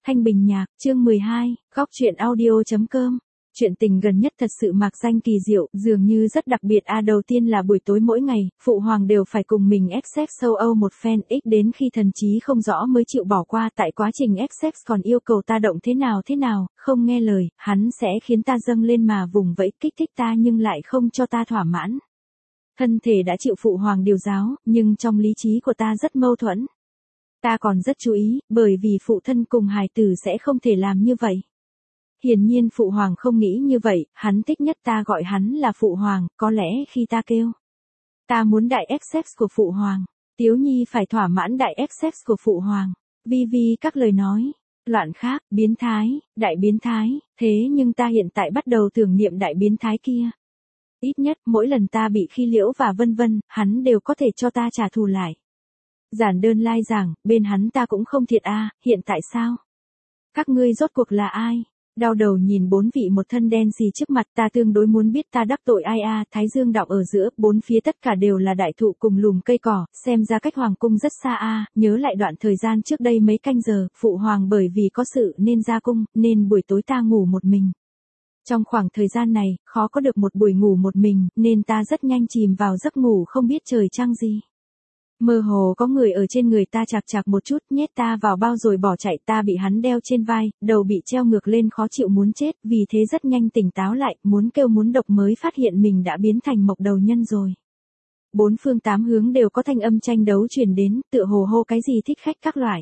Thanh Bình Nhạc, chương 12, góc truyện audio.com. Chuyện tình gần nhất thật sự mạc danh kỳ diệu, dường như rất đặc biệt. Đầu tiên là buổi tối mỗi ngày, phụ hoàng đều phải cùng mình ép sex sâu âu một phen, đến khi thần trí không rõ mới chịu bỏ qua. Tại quá trình ép sex còn yêu cầu ta động thế nào, không nghe lời, hắn sẽ khiến ta dâng lên mà vùng vẫy kích thích ta nhưng lại không cho ta thỏa mãn. Thân thể đã chịu phụ hoàng điều giáo, nhưng trong lý trí của ta rất mâu thuẫn. Ta còn rất chú ý, bởi vì phụ thân cùng hài tử sẽ không thể làm như vậy. Hiển nhiên phụ hoàng không nghĩ như vậy, hắn thích nhất ta gọi hắn là phụ hoàng, có lẽ khi ta kêu. Ta muốn đại sex của phụ hoàng, Tiếu Nhi phải thỏa mãn đại sex của phụ hoàng. Vi các lời nói, loạn khác, biến thái, đại biến thái, thế nhưng ta hiện tại bắt đầu tưởng niệm đại biến thái kia. Ít nhất mỗi lần ta bị khi liễu và vân vân, hắn đều có thể cho ta trả thù lại. Giản đơn lai giảng, bên hắn ta cũng không thiệt hiện tại sao? Các ngươi rốt cuộc là ai? Đau đầu nhìn bốn vị một thân đen xì trước mặt, ta tương đối muốn biết ta đắc tội ai Thái dương đọng ở giữa, bốn phía tất cả đều là đại thụ cùng lùm cây cỏ, xem ra cách hoàng cung rất xa nhớ lại đoạn thời gian trước đây mấy canh giờ, phụ hoàng bởi vì có sự nên ra cung, nên buổi tối ta ngủ một mình. Trong khoảng thời gian này, khó có được một buổi ngủ một mình, nên ta rất nhanh chìm vào giấc ngủ không biết trời trăng gì. Mơ hồ có người ở trên người ta chạc một chút, nhét ta vào bao rồi bỏ chạy. Ta bị hắn đeo trên vai, đầu bị treo ngược lên khó chịu muốn chết, vì thế rất nhanh tỉnh táo lại, muốn kêu muốn độc mới phát hiện mình đã biến thành mộc đầu nhân rồi. Bốn phương tám hướng đều có thanh âm tranh đấu truyền đến, tựa hồ hô cái gì thích khách các loại.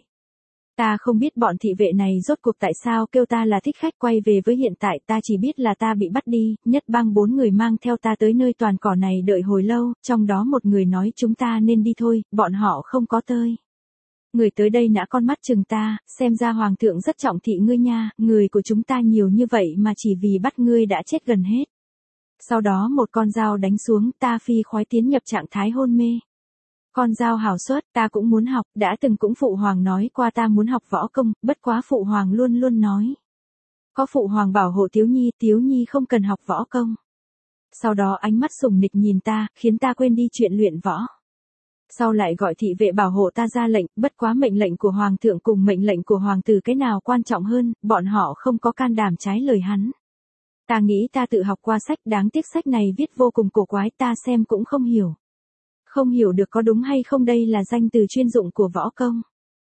Ta không biết bọn thị vệ này rốt cuộc tại sao kêu ta là thích khách. Quay về với hiện tại, ta chỉ biết là ta bị bắt đi, nhất bang 4 người mang theo ta tới nơi toàn cỏ này đợi hồi lâu, trong đó một người nói chúng ta nên đi thôi, bọn họ không có tơi. Người tới đây nã con mắt chừng ta, xem ra hoàng thượng rất trọng thị ngươi nha, người của chúng ta nhiều như vậy mà chỉ vì bắt ngươi đã chết gần hết. Sau đó một con dao đánh xuống, ta phi khoái tiến nhập trạng thái hôn mê. Con dao hảo suất, ta cũng muốn học, đã từng cũng phụ hoàng nói qua ta muốn học võ công, bất quá phụ hoàng luôn luôn nói. Có phụ hoàng bảo hộ Tiếu Nhi không cần học võ công. Sau đó ánh mắt sùng nịch nhìn ta, khiến ta quên đi chuyện luyện võ. Sau lại gọi thị vệ bảo hộ ta ra lệnh, bất quá mệnh lệnh của hoàng thượng cùng mệnh lệnh của hoàng tử cái nào quan trọng hơn, bọn họ không có can đảm trái lời hắn. Ta nghĩ ta tự học qua sách, đáng tiếc sách này viết vô cùng cổ quái, ta xem cũng không hiểu. Không hiểu được có đúng hay không, đây là danh từ chuyên dụng của võ công.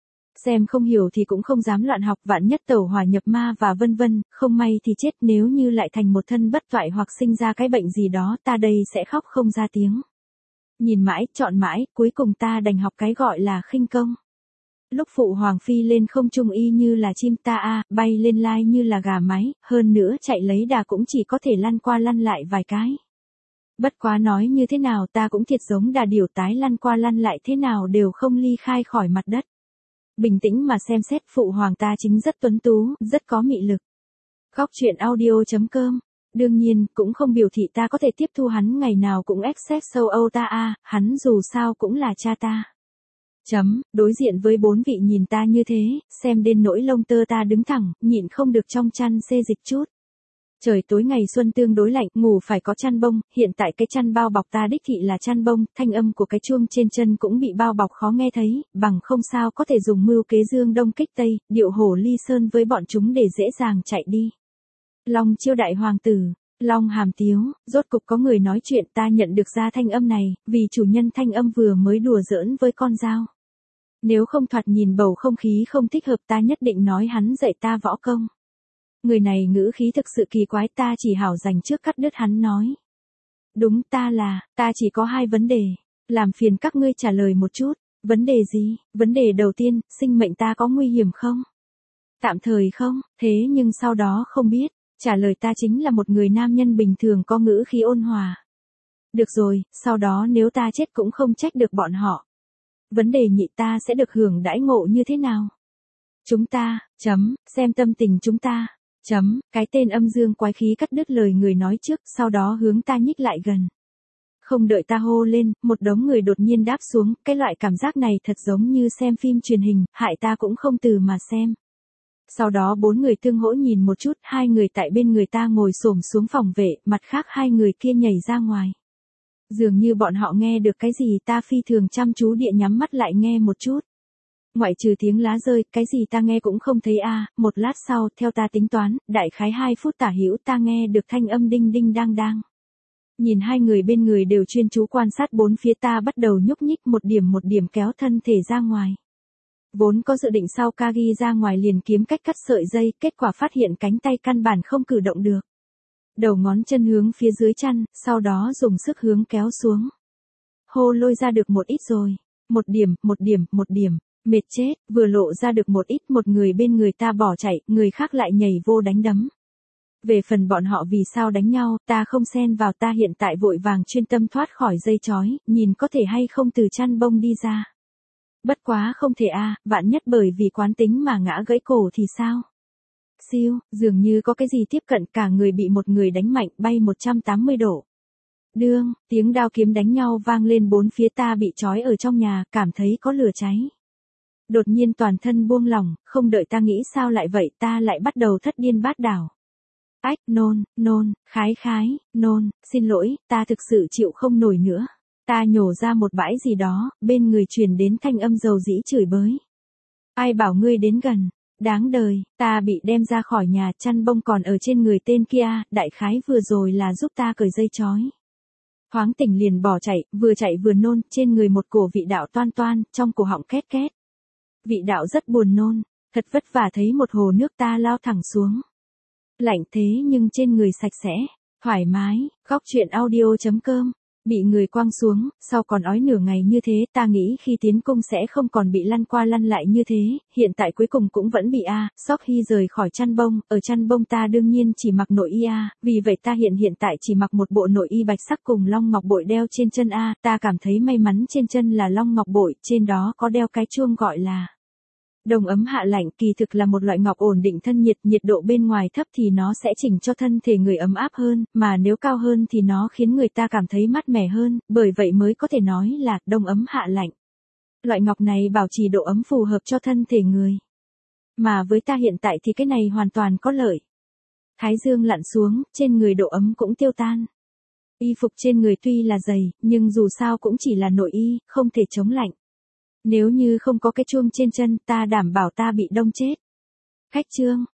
Xem không hiểu thì cũng không dám loạn học, vạn nhất tẩu hỏa nhập ma và vân vân, không may thì chết, nếu như lại thành một thân bất toại hoặc sinh ra cái bệnh gì đó, ta đây sẽ khóc không ra tiếng. Nhìn mãi, chọn mãi, cuối cùng ta đành học cái gọi là khinh công. Lúc phụ hoàng phi lên không trung y như là chim ta bay lên lai như là gà mái, hơn nữa chạy lấy đà cũng chỉ có thể lăn qua lăn lại vài cái. Bất quá nói như thế nào ta cũng thiệt giống đà điểu tái lăn qua lăn lại thế nào đều không ly khai khỏi mặt đất. Bình tĩnh mà xem xét, phụ hoàng ta chính rất tuấn tú, rất có mị lực. Góc truyện audio.com. Đương nhiên, cũng không biểu thị ta có thể tiếp thu hắn ngày nào cũng sex sâu âu ta hắn dù sao cũng là cha ta. Đối diện với 4 vị nhìn ta như thế, xem đến nỗi lông tơ ta đứng thẳng, nhịn không được trong chăn xê dịch chút. Trời tối ngày xuân tương đối lạnh, ngủ phải có chăn bông, hiện tại cái chăn bao bọc ta đích thị là chăn bông, thanh âm của cái chuông trên chân cũng bị bao bọc khó nghe thấy, bằng không sao có thể dùng mưu kế dương đông kích tây, điệu hổ ly sơn với bọn chúng để dễ dàng chạy đi. Long chiêu đại hoàng tử, Long hàm tiếu, rốt cục có người nói chuyện, ta nhận được ra thanh âm này, vì chủ nhân thanh âm vừa mới đùa giỡn với con dao. Nếu không thoạt nhìn bầu không khí không thích hợp ta nhất định nói hắn dạy ta võ công. Người này ngữ khí thực sự kỳ quái, ta chỉ hảo dành trước cắt đứt hắn nói. Đúng, ta chỉ có 2 vấn đề, làm phiền các ngươi trả lời một chút. Vấn đề gì? Vấn đề đầu tiên, sinh mệnh ta có nguy hiểm không? Tạm thời không, thế nhưng sau đó không biết. Trả lời ta chính là một người nam nhân bình thường có ngữ khí ôn hòa. Được rồi, sau đó nếu ta chết cũng không trách được bọn họ. Vấn đề nhị, ta sẽ được hưởng đãi ngộ như thế nào? Chúng ta, xem tâm tình chúng ta. Cái tên âm dương quái khí cắt đứt lời người nói trước, sau đó hướng ta nhích lại gần. Không đợi ta hô lên, một đống người đột nhiên đáp xuống, cái loại cảm giác này thật giống như xem phim truyền hình, hại ta cũng không từ mà xem. Sau đó 4 người tương hỗ nhìn một chút, 2 người tại bên người ta ngồi xổm xuống phòng vệ, mặt khác 2 người kia nhảy ra ngoài. Dường như bọn họ nghe được cái gì, ta phi thường chăm chú địa nhắm mắt lại nghe một chút. Ngoại trừ tiếng lá rơi, cái gì ta nghe cũng không thấy a. Một lát sau, theo ta tính toán, đại khái 2 phút tả hữu ta nghe được thanh âm đinh đinh đang đang. Nhìn hai người bên người đều chuyên chú quan sát bốn phía, ta bắt đầu nhúc nhích một điểm kéo thân thể ra ngoài. Vốn có dự định sau Kagi ra ngoài liền kiếm cách cắt sợi dây, kết quả phát hiện cánh tay căn bản không cử động được. Đầu ngón chân hướng phía dưới chăn, sau đó dùng sức hướng kéo xuống. Hô, lôi ra được một ít rồi. Một điểm, mệt chết, vừa lộ ra được một ít, một người bên người ta bỏ chạy, người khác lại nhảy vô đánh đấm. Về phần bọn họ vì sao đánh nhau, ta không xen vào, ta hiện tại vội vàng chuyên tâm thoát khỏi dây chói, nhìn có thể hay không từ chăn bông đi ra. Bất quá không thể a, vạn nhất bởi vì quán tính mà ngã gãy cổ thì sao? Siêu, dường như có cái gì tiếp cận, cả người bị một người đánh mạnh, bay 180 độ. Đương, tiếng đao kiếm đánh nhau vang lên bốn phía, ta bị trói ở trong nhà, cảm thấy có lửa cháy. Đột nhiên toàn thân buông lỏng, không đợi ta nghĩ sao lại vậy, ta lại bắt đầu thất điên bát đảo. Ách, nôn, khái, nôn, xin lỗi, ta thực sự chịu không nổi nữa. Ta nhổ ra một bãi gì đó, bên người truyền đến thanh âm dầu dĩ chửi bới. Ai bảo ngươi đến gần, đáng đời, ta bị đem ra khỏi nhà, chăn bông còn ở trên người tên kia, đại khái vừa rồi là giúp ta cởi dây chói. Thoáng tỉnh liền bỏ chạy vừa nôn, trên người một cổ vị đạo toan toan, trong cổ họng két két. Vị đạo rất buồn nôn, thật vất vả thấy một hồ nước, ta lao thẳng xuống. Lạnh thế nhưng trên người sạch sẽ, thoải mái. Góc truyện audio.com. Bị người quăng xuống, sau còn ói nửa ngày như thế, ta nghĩ khi tiến cung sẽ không còn bị lăn qua lăn lại như thế, hiện tại cuối cùng cũng vẫn bị Sóc Hy rời khỏi chăn bông, ở chăn bông ta đương nhiên chỉ mặc nội y vì vậy ta hiện tại chỉ mặc một bộ nội y bạch sắc cùng long ngọc bội đeo trên chân ta cảm thấy may mắn trên chân là long ngọc bội, trên đó có đeo cái chuông gọi là đồng ấm hạ lạnh, kỳ thực là một loại ngọc ổn định thân nhiệt, nhiệt độ bên ngoài thấp thì nó sẽ chỉnh cho thân thể người ấm áp hơn, mà nếu cao hơn thì nó khiến người ta cảm thấy mát mẻ hơn, bởi vậy mới có thể nói là đồng ấm hạ lạnh. Loại ngọc này bảo trì độ ấm phù hợp cho thân thể người. Mà với ta hiện tại thì cái này hoàn toàn có lợi. Thái dương lặn xuống, trên người độ ấm cũng tiêu tan. Y phục trên người tuy là dày, nhưng dù sao cũng chỉ là nội y, không thể chống lạnh. Nếu như không có cái chuông trên chân, ta đảm bảo ta bị đông chết. Khách trương,